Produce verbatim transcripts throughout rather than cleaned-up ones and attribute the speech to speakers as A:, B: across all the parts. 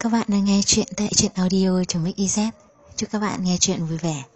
A: Các bạn đang nghe chuyện tại truyện audio.mix.iz. Chúc các bạn nghe chuyện vui vẻ.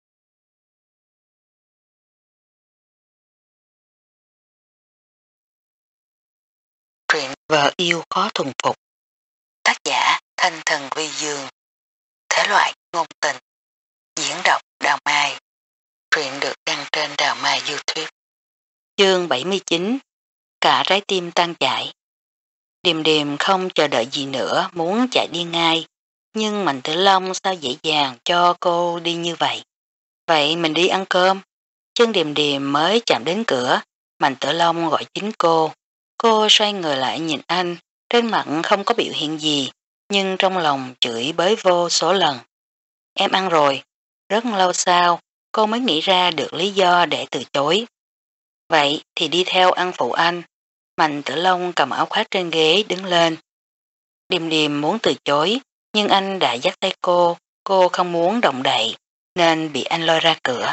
B: Truyện Vợ Yêu Khó Thuần Phục. Tác giả Thanh Thần Vi Dương. Thể loại ngôn tình. Diễn đọc Đào Mai. Truyện được đăng trên Đào Mai YouTube. Chương bảy mươi chín. Cả trái tim tan chảy. Điềm điềm không chờ đợi gì nữa, muốn chạy đi ngay. Nhưng Mạnh Tử Long sao dễ dàng cho cô đi như vậy. Vậy mình đi ăn cơm. Chân điềm điềm mới chạm đến cửa. Mạnh Tử Long gọi chính cô. Cô xoay người lại nhìn anh. Trên mặt không có biểu hiện gì, nhưng trong lòng chửi bới vô số lần. Em ăn rồi. Rất lâu sau, cô mới nghĩ ra được lý do để từ chối. Vậy thì đi theo ăn phụ anh. Mạnh Tử Long cầm áo khoác trên ghế đứng lên. Điềm điềm muốn từ chối, nhưng anh đã dắt tay cô, cô không muốn động đậy, nên bị anh lôi ra cửa.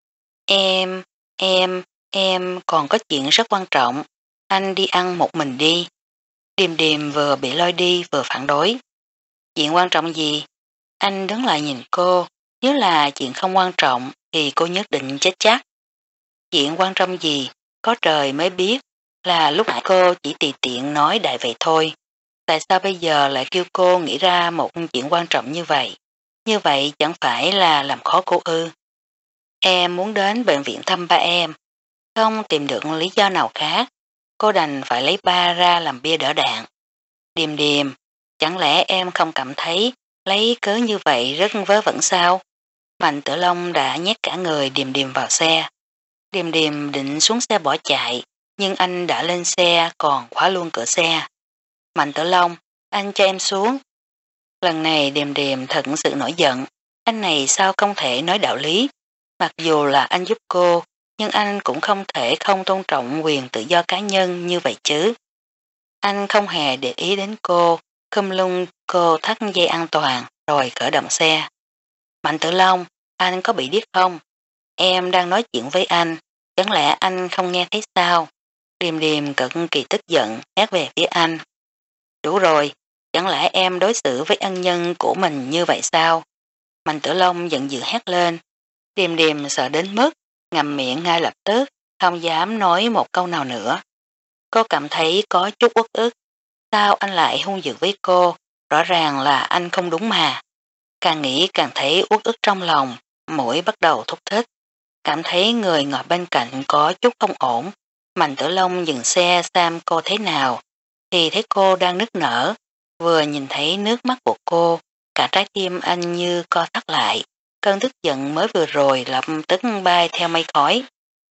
B: Em, em, em còn có chuyện rất quan trọng, anh đi ăn một mình đi. Điềm điềm vừa bị lôi đi vừa phản đối. Chuyện quan trọng gì? Anh đứng lại nhìn cô, nếu là chuyện không quan trọng thì cô nhất định chết chắc. Chuyện quan trọng gì? Có trời mới biết, là lúc nãy cô chỉ tùy tiện nói đại vậy thôi. Tại sao bây giờ lại kêu cô nghĩ ra một chuyện quan trọng như vậy? Như vậy chẳng phải là làm khó cô ư? Em muốn đến bệnh viện thăm ba em. Không tìm được lý do nào khác, cô đành phải lấy ba ra làm bia đỡ đạn. Điềm điềm, chẳng lẽ em không cảm thấy lấy cớ như vậy rất vớ vẩn sao? Mạnh Tử Long đã nhét cả người điềm điềm vào xe. Điềm điềm định xuống xe bỏ chạy, nhưng anh đã lên xe còn khóa luôn cửa xe. Mạnh Tử Long, anh cho em xuống. Lần này điềm điềm thật sự nổi giận, anh này sao không thể nói đạo lý. Mặc dù là anh giúp cô, nhưng anh cũng không thể không tôn trọng quyền tự do cá nhân như vậy chứ. Anh không hề để ý đến cô, khum lung cô thắt dây an toàn rồi khởi động xe. Mạnh Tử Long, anh có bị điếc không? Em đang nói chuyện với anh, chẳng lẽ anh không nghe thấy sao? Điềm điềm cực kỳ tức giận hét về phía anh. Đủ rồi, chẳng lẽ em đối xử với ân nhân của mình như vậy sao? Mạnh Tử Long giận dữ hét lên. Điềm điềm sợ đến mức ngậm miệng ngay lập tức, không dám nói một câu nào nữa. Cô cảm thấy có chút uất ức. Sao anh lại hung dữ với cô? Rõ ràng là anh không đúng mà. Càng nghĩ càng thấy uất ức trong lòng, mũi bắt đầu thúc thích. Cảm thấy người ngồi bên cạnh có chút không ổn. Mạnh Tử Long dừng xe xem cô thế nào, thì thấy cô đang nức nở. Vừa nhìn thấy nước mắt của cô, cả trái tim anh như co thắt lại. Cơn tức giận mới vừa rồi lập tức bay theo mây khói.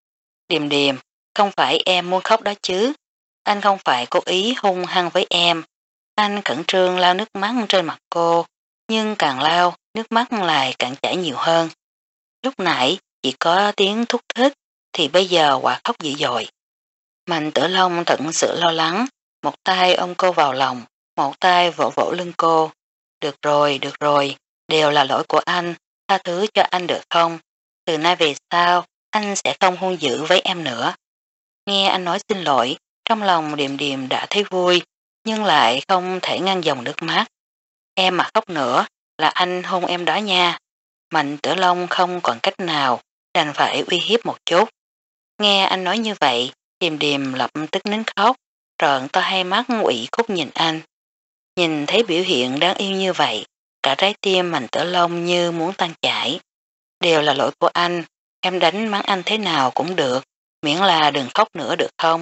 B: Điềm điềm, không phải em muốn khóc đó chứ. Anh không phải cố ý hung hăng với em. Anh khẩn trương lau nước mắt trên mặt cô, nhưng càng lau, nước mắt lại càng chảy nhiều hơn. Lúc nãy chỉ có tiếng thúc thích, thì bây giờ quả khóc dữ dội. Mạnh Tử Long thật sự lo lắng, một tay ôm cô vào lòng, một tay vỗ vỗ lưng cô. Được rồi, được rồi, đều là lỗi của anh, tha thứ cho anh được không? Từ nay về sau, anh sẽ không hung dữ với em nữa. Nghe anh nói xin lỗi, trong lòng điềm điềm đã thấy vui, nhưng lại không thể ngăn dòng nước mắt. Em mà khóc nữa, là anh hôn em đó nha. Mạnh Tử Long không còn cách nào, đành phải uy hiếp một chút. Nghe anh nói như vậy, điềm điềm lập tức nín khóc, trợn to hai mắt ủy khúc nhìn anh. Nhìn thấy biểu hiện đáng yêu như vậy, cả trái tim Mạnh Tử Long như muốn tan chảy. Đều là lỗi của anh, em đánh mắng anh thế nào cũng được, miễn là đừng khóc nữa được không?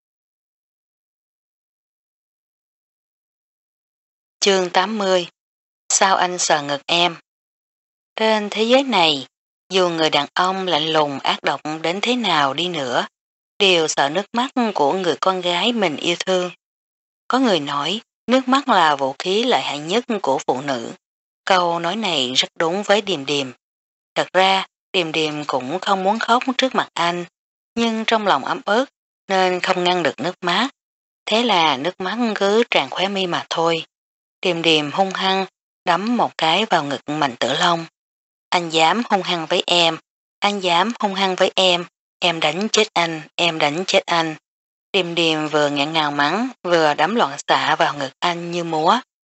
B: Chương tám mươi. Sao anh sờ ngực em? Trên thế giới này, dù người đàn ông lạnh lùng ác độc đến thế nào đi nữa, đều sợ nước mắt của người con gái mình yêu thương. Có người nói, nước mắt là vũ khí lợi hại nhất của phụ nữ. Câu nói này rất đúng với Điềm Điềm. Thật ra, Điềm Điềm cũng không muốn khóc trước mặt anh, nhưng trong lòng ấm ức nên không ngăn được nước mắt. Thế là nước mắt cứ tràn khóe mi mà thôi. Điềm Điềm hung hăng đấm một cái vào ngực Mạnh Tử Long. Anh dám hung hăng với em, anh dám hung hăng với em, em đánh chết anh, em đánh chết anh. Điềm Điềm vừa ngẹn ngào mắng, vừa đấm loạn xạ vào ngực anh như múa.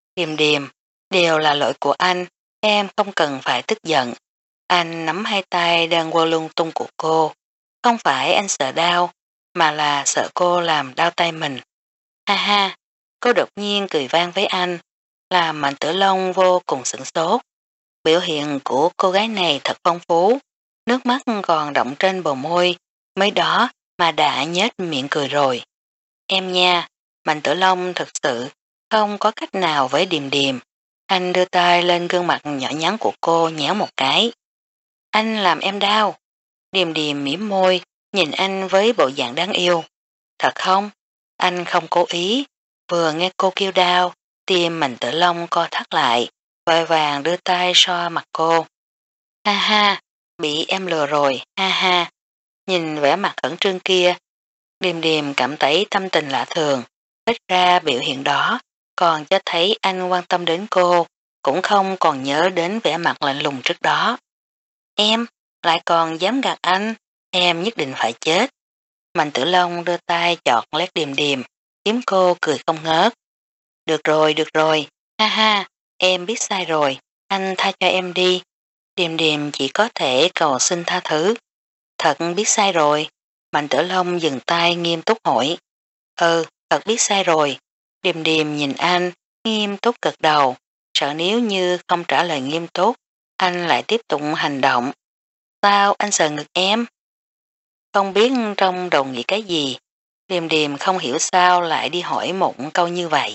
B: Điềm điềm, đều là lỗi của anh, em không cần phải tức giận. Anh nắm hai tay đang quơ lung tung của cô. Không phải anh sợ đau, mà là sợ cô làm đau tay mình. Ha ha, cô đột nhiên cười vang với anh, làm Mạnh Tử Long vô cùng sửng sốt. Biểu hiện của cô gái này thật phong phú, nước mắt còn đọng trên bờ môi, mới đó mà đã nhếch miệng cười rồi. Em nha, Mạnh Tử Long thật sự không có cách nào với Điềm Điềm. Anh đưa tay lên gương mặt nhỏ nhắn của cô nhéo một cái. Anh làm em đau. Điềm Điềm mỉm môi, nhìn anh với bộ dạng đáng yêu. Thật không? Anh không cố ý. Vừa nghe cô kêu đau, tim Mạnh Tử Long co thắt lại, vội vàng đưa tay so mặt cô. Ha ha, bị em lừa rồi, ha ha. Nhìn vẻ mặt khẩn trương kia, Điềm Điềm cảm thấy tâm tình lạ thường, ít ra biểu hiện đó, còn cho thấy anh quan tâm đến cô, cũng không còn nhớ đến vẻ mặt lạnh lùng trước đó. Em, lại còn dám gạt anh, em nhất định phải chết. Mạnh Tử Long đưa tay chọt lét Điềm Điềm, kiếm cô cười không ngớt. Được rồi, được rồi, ha ha, em biết sai rồi, anh tha cho em đi. Điềm Điềm chỉ có thể cầu xin tha thứ. Thật biết sai rồi. Mạnh Tử Long dừng tay nghiêm túc hỏi. Ừ, thật biết sai rồi. Điềm Điềm nhìn anh, nghiêm túc gật đầu, sợ nếu như không trả lời nghiêm túc, anh lại tiếp tục hành động. Sao anh sờ ngực em? Không biết trong đầu nghĩ cái gì, Điềm Điềm không hiểu sao lại đi hỏi một câu như vậy.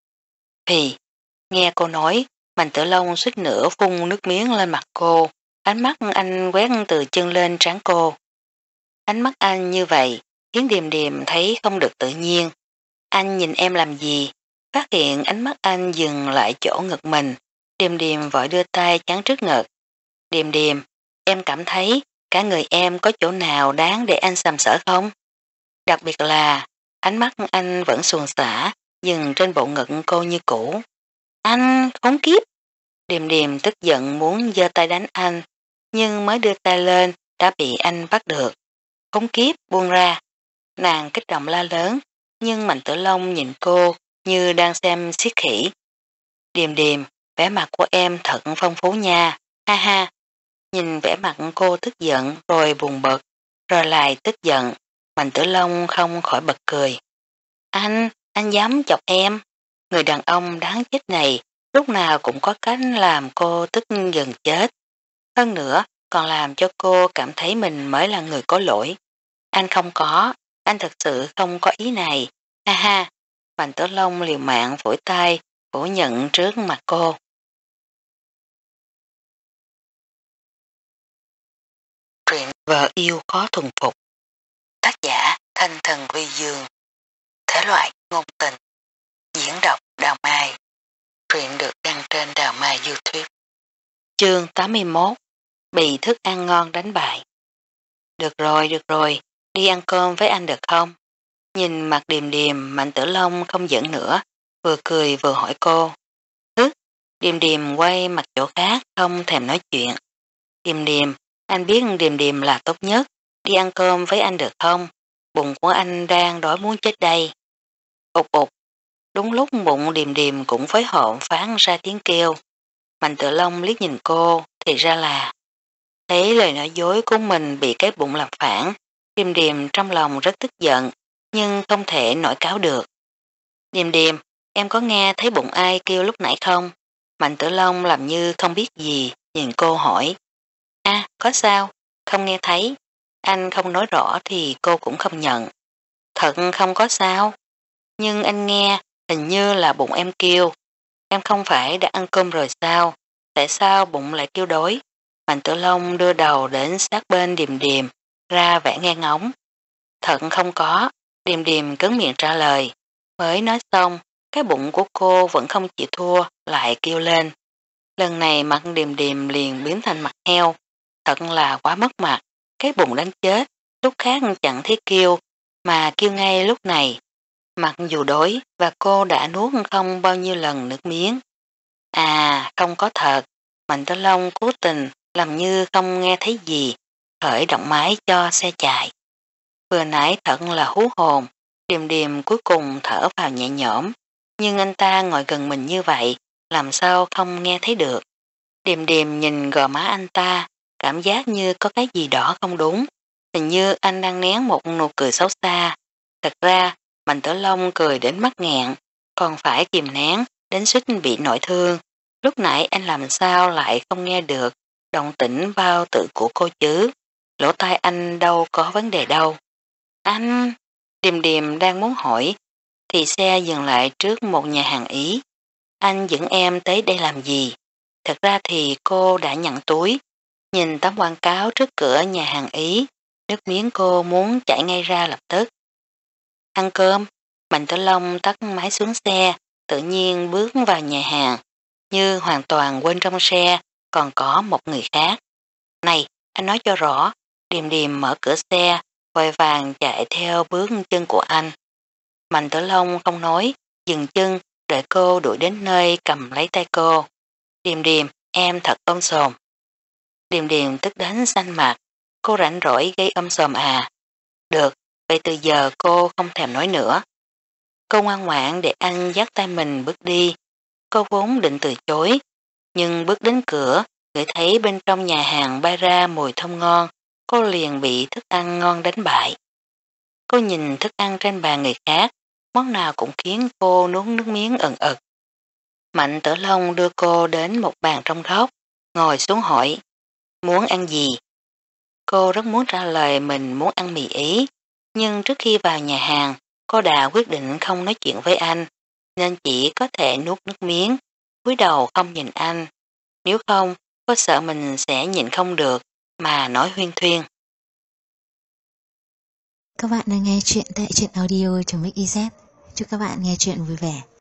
B: Thì, nghe cô nói, Mạnh Tử Long suýt nữa phun nước miếng lên mặt cô, ánh mắt anh quét từ chân lên trán cô. Ánh mắt anh như vậy, khiến Điềm Điềm thấy không được tự nhiên. Anh nhìn em làm gì? Phát hiện ánh mắt anh dừng lại chỗ ngực mình, Điềm Điềm vội đưa tay chắn trước ngực. Điềm Điềm, em cảm thấy cả người em có chỗ nào đáng để anh sàm sỡ không? Đặc biệt là, ánh mắt anh vẫn xuồng xả, dừng trên bộ ngực cô như cũ. Anh khốn kiếp! Điềm Điềm tức giận muốn giơ tay đánh anh, nhưng mới đưa tay lên đã bị anh bắt được. Khốn kiếp buông ra. Nàng kích động la lớn, nhưng Mạnh Tử Long nhìn cô như đang xem xiết khỉ. Điềm Điềm, vẻ mặt của em thật phong phú nha, ha ha. Nhìn vẻ mặt cô tức giận rồi buồn bực, rồi lại tức giận, Mạnh Tử Long không khỏi bật cười. Anh, anh dám chọc em. Người đàn ông đáng chết này lúc nào cũng có cách làm cô tức gần chết. Hơn nữa còn làm cho cô cảm thấy mình mới là người có lỗi. Anh không có, anh thật sự không có ý này. Ha ha, Mạnh Tử Long liều mạng phủi tay, phủ nhận trước mặt cô. Truyện Vợ Yêu Có Thuần Phục. Tác giả Thanh Thần Vi Dương. Thể loại ngôn tình. Diễn đọc Đào Mai. Truyện được đăng trên Đào Mai YouTube. Chương tám mươi mốt. Bị thức ăn ngon đánh bại. Được rồi, được rồi, đi ăn cơm với anh được không? Nhìn mặt Điềm Điềm, Mạnh Tử Long không giỡn nữa, vừa cười vừa hỏi cô. Hứ, Điềm Điềm quay mặt chỗ khác, không thèm nói chuyện. Điềm Điềm, anh biết Điềm Điềm là tốt nhất, đi ăn cơm với anh được không? Bụng của anh đang đói muốn chết đây. Ụt ụt, đúng lúc bụng Điềm Điềm cũng phối hợp phán ra tiếng kêu. Mạnh Tử Long liếc nhìn cô, thì ra là thấy lời nói dối của mình bị cái bụng làm phản. Điềm Điềm trong lòng rất tức giận, nhưng không thể nổi cáo được. Điềm Điềm, em có nghe thấy bụng ai kêu lúc nãy không? Mạnh Tử Long làm như không biết gì, nhìn cô hỏi. À, có sao? Không nghe thấy. Anh không nói rõ thì cô cũng không nhận. Thật không có sao. Nhưng anh nghe, hình như là bụng em kêu. Em không phải đã ăn cơm rồi sao? Tại sao bụng lại kêu đói? Mạnh Tử Long đưa đầu đến sát bên Điềm Điềm, ra vẻ nghe ngóng. Thật không có. Điềm Điềm cứng miệng trả lời. Mới nói xong, cái bụng của cô vẫn không chịu thua, lại kêu lên. Lần này mặt Điềm Điềm liền biến thành mặt heo. Thật là quá mất mặt, cái bụng đánh chết, lúc khác chẳng thấy kêu, mà kêu ngay lúc này. Mặc dù đói và cô đã nuốt không bao nhiêu lần nước miếng. À, không có thật. Mạnh Tử Long cố tình làm như không nghe thấy gì, khởi động máy cho xe chạy. Vừa nãy thật là hú hồn, Điềm Điềm cuối cùng thở vào nhẹ nhõm, nhưng anh ta ngồi gần mình như vậy, làm sao không nghe thấy được. Điềm điềm nhìn gò má anh ta, cảm giác như có cái gì đó không đúng. Hình như anh đang nén một nụ cười xấu xa. Thật ra, Mạnh Tử Long cười đến mắt nghẹn, còn phải kìm nén đến suýt bị nội thương. Lúc nãy anh làm sao lại không nghe được động tĩnh bao tử của cô chứ. Lỗ tai anh đâu có vấn đề đâu. Anh... Điềm điềm đang muốn hỏi, thì xe dừng lại trước một nhà hàng Ý. Anh dẫn em tới đây làm gì? Thật ra thì cô đã nhận túi, nhìn tấm quảng cáo trước cửa nhà hàng Ý, nước miếng cô muốn chạy ngay ra lập tức. Ăn cơm, Mạnh Tử Long tắt máy xuống xe, tự nhiên bước vào nhà hàng, như hoàn toàn quên trong xe còn có một người khác. Này, anh nói cho rõ, Điềm Điềm mở cửa xe, vội vàng chạy theo bước chân của anh. Mạnh Tử Long không nói, dừng chân, đợi cô đuổi đến nơi cầm lấy tay cô. Điềm Điềm, em thật ôm sồm. Điềm Điềm tức đến xanh mặt, cô rảnh rỗi gây ôm sồm à. Được, vậy từ giờ cô không thèm nói nữa. Cô ngoan ngoãn để anh dắt tay mình bước đi. Cô vốn định từ chối, nhưng bước đến cửa, ngửi thấy bên trong nhà hàng bay ra mùi thơm ngon, cô liền bị thức ăn ngon đánh bại. Cô nhìn thức ăn trên bàn người khác, món nào cũng khiến cô nuốt nước miếng ẩn ực. Mạnh Tử Long đưa cô đến một bàn trong góc, ngồi xuống hỏi, muốn ăn gì? Cô rất muốn trả lời mình muốn ăn mì Ý, nhưng trước khi vào nhà hàng, cô đã quyết định không nói chuyện với anh, nên chỉ có thể nuốt nước miếng, cúi đầu không nhìn anh. Nếu không, cô sợ mình sẽ nhịn không được, mà nói huyên thuyên.
A: Các bạn đang nghe chuyện tại truyện audio.mixyz. Chúc các bạn nghe chuyện vui vẻ.